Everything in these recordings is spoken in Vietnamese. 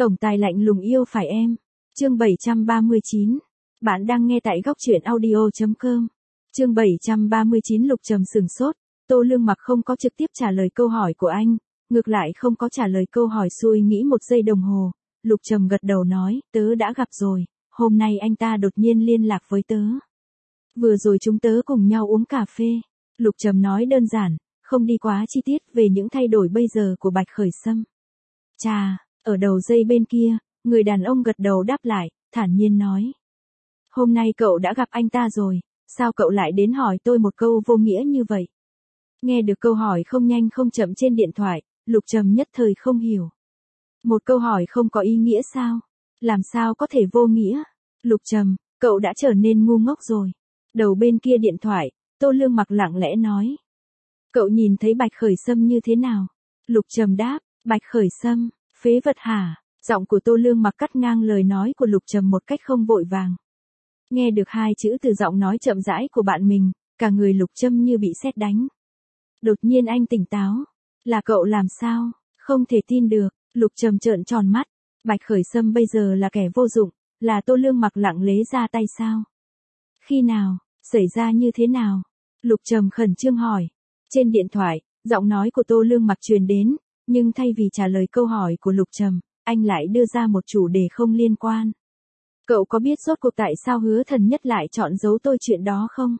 Tổng tài lạnh lùng yêu phải em. Chương 739. Bạn đang nghe tại góc truyện audio.com. Chương 739. Lục Trầm sửng sốt. Tô Lương Mặc không có trực tiếp trả lời câu hỏi của anh, ngược lại không có trả lời câu hỏi suy nghĩ một giây đồng hồ. Lục Trầm gật đầu nói, tớ đã gặp rồi, hôm nay anh ta đột nhiên liên lạc với tớ. Vừa rồi chúng tớ cùng nhau uống cà phê. Lục Trầm nói đơn giản, không đi quá chi tiết về những thay đổi bây giờ của Bạch Khởi Sâm. Chà, ở đầu dây bên kia, người đàn ông gật đầu đáp lại, thản nhiên nói. Hôm nay cậu đã gặp anh ta rồi, sao cậu lại đến hỏi tôi một câu vô nghĩa như vậy? Nghe được câu hỏi không nhanh không chậm trên điện thoại, Lục Trầm nhất thời không hiểu. Một câu hỏi không có ý nghĩa sao? Làm sao có thể vô nghĩa? Lục Trầm, cậu đã trở nên ngu ngốc rồi. Đầu bên kia điện thoại, Tô Lương Mặc lặng lẽ nói. Cậu nhìn thấy Bạch Khởi Sâm như thế nào? Lục Trầm đáp, Bạch Khởi Sâm, phế vật hả? Giọng của Tô Lương Mặc cắt ngang lời nói của Lục Trầm một cách không vội vàng. Nghe được hai chữ từ giọng nói chậm rãi của bạn mình, cả người Lục Trầm như bị sét đánh. Đột nhiên anh tỉnh táo. Là cậu làm sao? Không thể tin được. Lục Trầm trợn tròn mắt. Bạch Khởi Sâm bây giờ là kẻ vô dụng, là Tô Lương Mặc lặng lẽ ra tay sao? Khi nào? Xảy ra như thế nào? Lục Trầm khẩn trương hỏi. Trên điện thoại, giọng nói của Tô Lương Mặc truyền đến, nhưng thay vì trả lời câu hỏi của Lục Trầm, anh lại đưa ra một chủ đề không liên quan. Cậu có biết rốt cuộc tại sao Hứa Thần Nhất lại chọn giấu tôi chuyện đó không?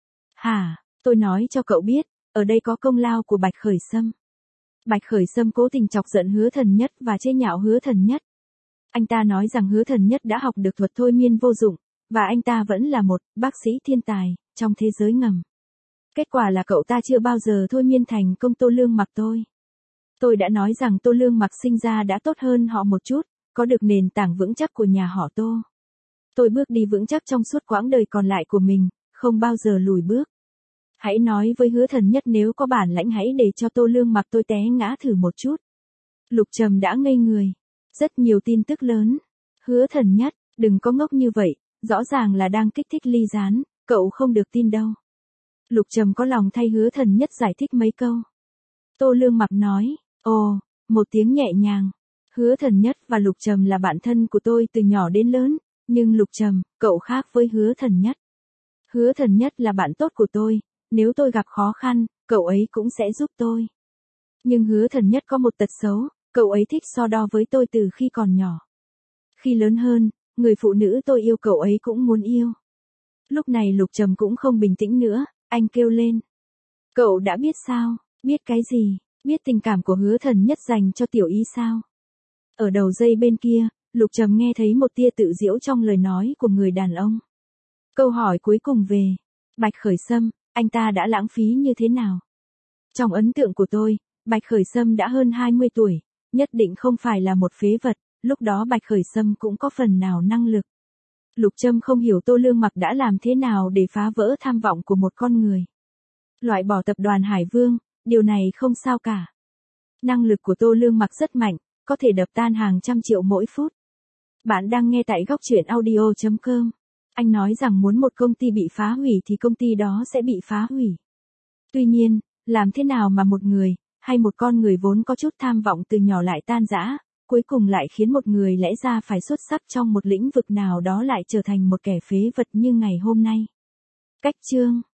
Hả, tôi nói cho cậu biết, ở đây có công lao của Bạch Khởi Sâm. Bạch Khởi Sâm cố tình chọc giận Hứa Thần Nhất và chế nhạo Hứa Thần Nhất. Anh ta nói rằng Hứa Thần Nhất đã học được thuật thôi miên vô dụng, và anh ta vẫn là một bác sĩ thiên tài trong thế giới ngầm. Kết quả là cậu ta chưa bao giờ thôi miên thành công Tô Lương Mặc tôi. Tôi đã nói rằng Tô Lương Mặc sinh ra đã tốt hơn họ một chút, có được nền tảng vững chắc của nhà họ Tô. Tôi bước đi vững chắc trong suốt quãng đời còn lại của mình, không bao giờ lùi bước. Hãy nói với Hứa Thần Nhất nếu có bản lãnh hãy để cho Tô Lương Mặc tôi té ngã thử một chút. Lục Trầm đã ngây người. Rất nhiều tin tức lớn. Hứa Thần Nhất, đừng có ngốc như vậy, rõ ràng là đang kích thích ly gián, cậu không được tin đâu. Lục Trầm có lòng thay Hứa Thần Nhất giải thích mấy câu. Tô Lương Mặc nói, ồ, một tiếng nhẹ nhàng. Hứa Thần Nhất và Lục Trầm là bạn thân của tôi từ nhỏ đến lớn, nhưng Lục Trầm, cậu khác với Hứa Thần Nhất. Hứa Thần Nhất là bạn tốt của tôi, nếu tôi gặp khó khăn, cậu ấy cũng sẽ giúp tôi. Nhưng Hứa Thần Nhất có một tật xấu, cậu ấy thích so đo với tôi từ khi còn nhỏ. Khi lớn hơn, người phụ nữ tôi yêu cậu ấy cũng muốn yêu. Lúc này Lục Trầm cũng không bình tĩnh nữa, anh kêu lên. Cậu đã biết sao? Biết cái gì? Biết tình cảm của Hứa Thần Nhất dành cho Tiểu Y sao? Ở đầu dây bên kia, Lục Trầm nghe thấy một tia tự giễu trong lời nói của người đàn ông. Câu hỏi cuối cùng về Bạch Khởi Sâm, anh ta đã lãng phí như thế nào? Trong ấn tượng của tôi, Bạch Khởi Sâm đã hơn 20 tuổi, nhất định không phải là một phế vật, lúc đó Bạch Khởi Sâm cũng có phần nào năng lực. Lục Trầm không hiểu Tô Lương Mặc đã làm thế nào để phá vỡ tham vọng của một con người. Loại bỏ tập đoàn Hải Vương, điều này không sao cả. Năng lực của Tô Lương Mặc rất mạnh, có thể đập tan hàng trăm triệu mỗi phút. Bạn đang nghe tại góc truyện audio.com. Anh nói rằng muốn một công ty bị phá hủy thì công ty đó sẽ bị phá hủy. Tuy nhiên, làm thế nào mà một người, hay một con người vốn có chút tham vọng từ nhỏ lại tan rã, cuối cùng lại khiến một người lẽ ra phải xuất sắc trong một lĩnh vực nào đó lại trở thành một kẻ phế vật như ngày hôm nay? Cách chương